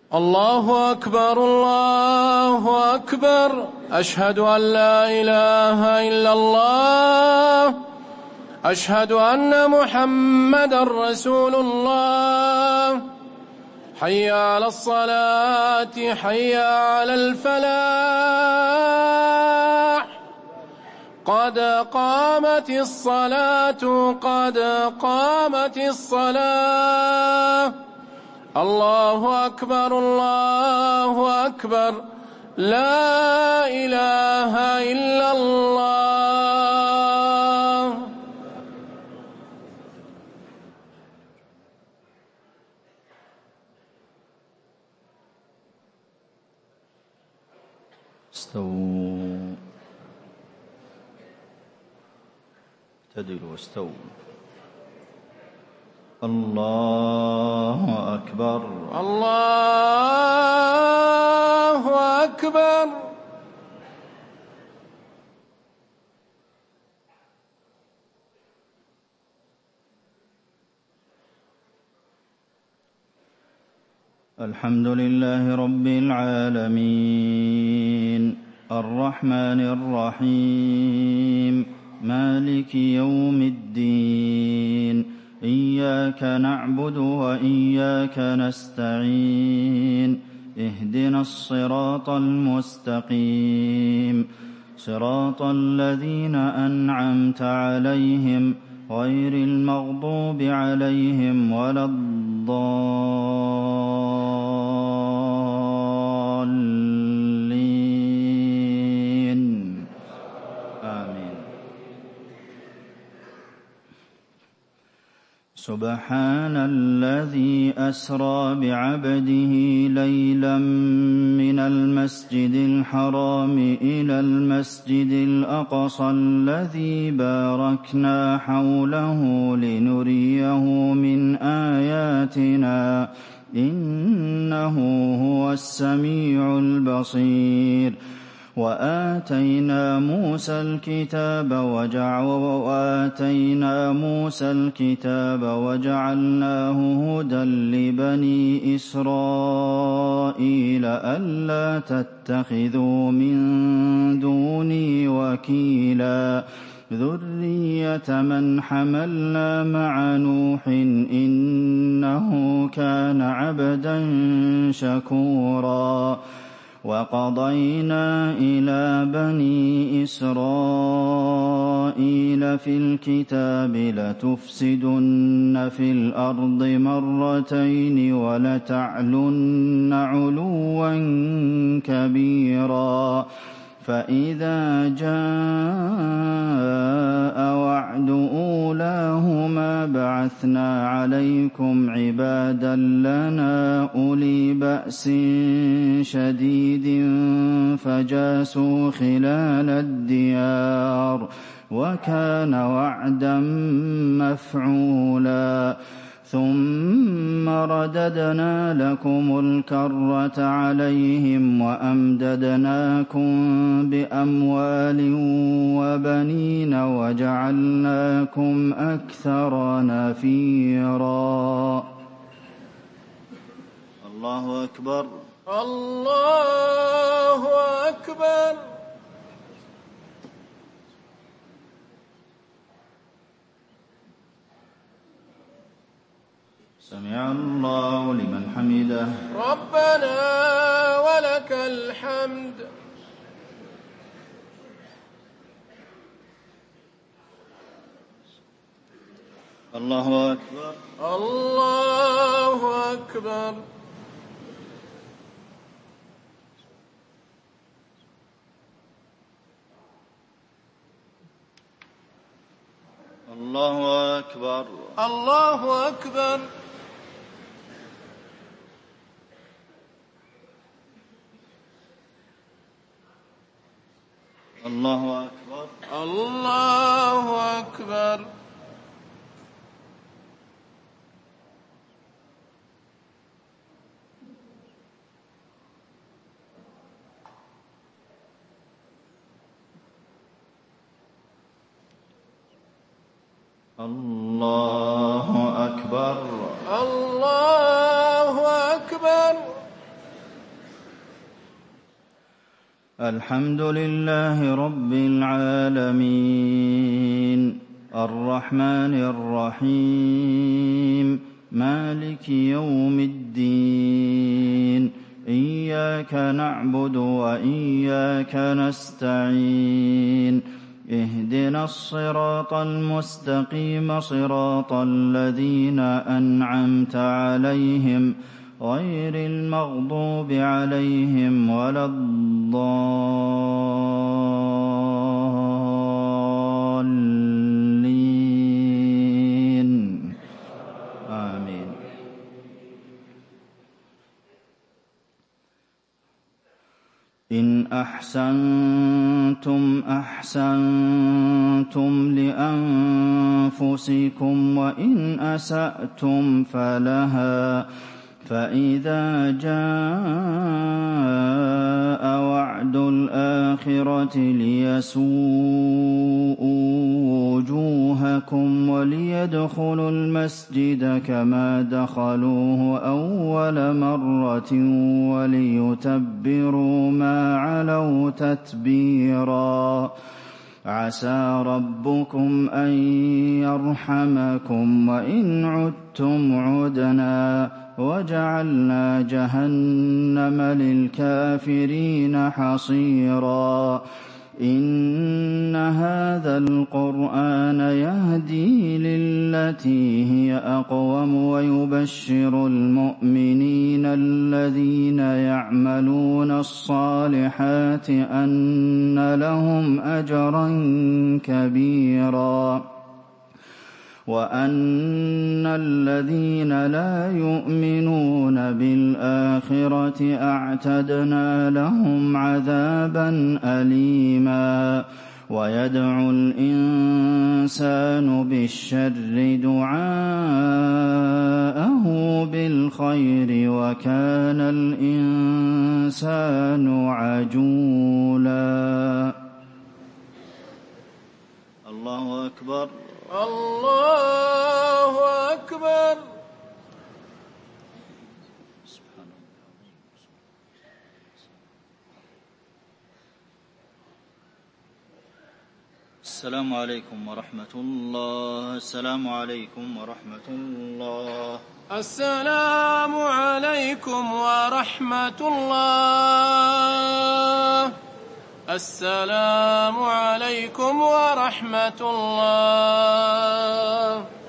الله أكبر الله أكبر. أشهد أن لا إله إلا الله. أشهد أن محمدا رسول الله. حي على الصلاة حي على الفلاح. قد قامت الصلاة قد قامت الصلاة. الله أكبر الله أكبر. لا إله إلا الله. استووا اعتدلوا واستووا. الله أكبر الله أكبر. الحمد لله رب العالمين الرحمن الرحيم مالك يوم الدين إياك نعبد وإياك نستعين اهدنا الصراط المستقيم صراط الذين أنعمت عليهم غير المغضوب عليهم ولا الضالين آمين. سبحان الذي أسرى بعبده ليلا من المسجد الحرام إلى المسجد الأقصى الذي باركنا حوله لنريه من آياتنا إنه هو السميع البصير. وآتينا موسى الكتاب وجعلناه هدى لبني إسرائيل ألا تتخذوا من دوني وكيلا ذرية من حملنا مع نوح إنه كان عبدا شكورا. وقضينا إلى بني إسرائيل في الكتاب لتفسدن في الأرض مرتين ولتعلن علوا كبيرا. فإذا جاء وعد أولاهما بعثنا عليكم عبادا لنا أولي بأس شديد فجاسوا خلال الديار وكان وعدا مفعولا. ثم رددنا لكم الكرة عليهم وأمددناكم بأموال وبنين وجعلناكم أكثر نفيرا. الله أكبر الله أكبر. سمع الله لمن حمده ربنا ولك الحمد. الله أكبر الله أكبر. الله أكبر الله أكبر. الله أكبر الله أكبر. الله أكبر الله أكبر. الحمد لله رب العالمين الرحمن الرحيم مالك يوم الدين إياك نعبد وإياك نستعين اهدنا الصراط المستقيم صراط الذين أنعمت عليهم غير المغضوب عليهم ولا الضالين آمين. إن أحسنتم أحسنتم لأنفسكم وإن أسأتم فلها فإذا جاء وعد الآخرة ليسوءوا وجوهكم وليدخلوا المسجد كما دخلوه أول مرة وليتبروا ما علوا تتبيرا عسى ربكم أن يرحمكم وإن عدتم عدنا وجعلنا جهنم للكافرين حصيرا إن هذا القرآن يهدي للتي هي أقوم ويبشر المؤمنين الذين يعملون الصالحات أن لهم أجرا كبيرا وأن الذين لا يؤمنون بالآخرة أعتدنا لهم عذابا أليما ويدعو الإنسان بالشر دعاءه بالخير وكان الإنسان عجولا. الله أكبر الله أكبر. السلام عليكم ورحمة الله. السلام عليكم ورحمة الله. السلام عليكم ورحمة الله. السلام عليكم ورحمة الله.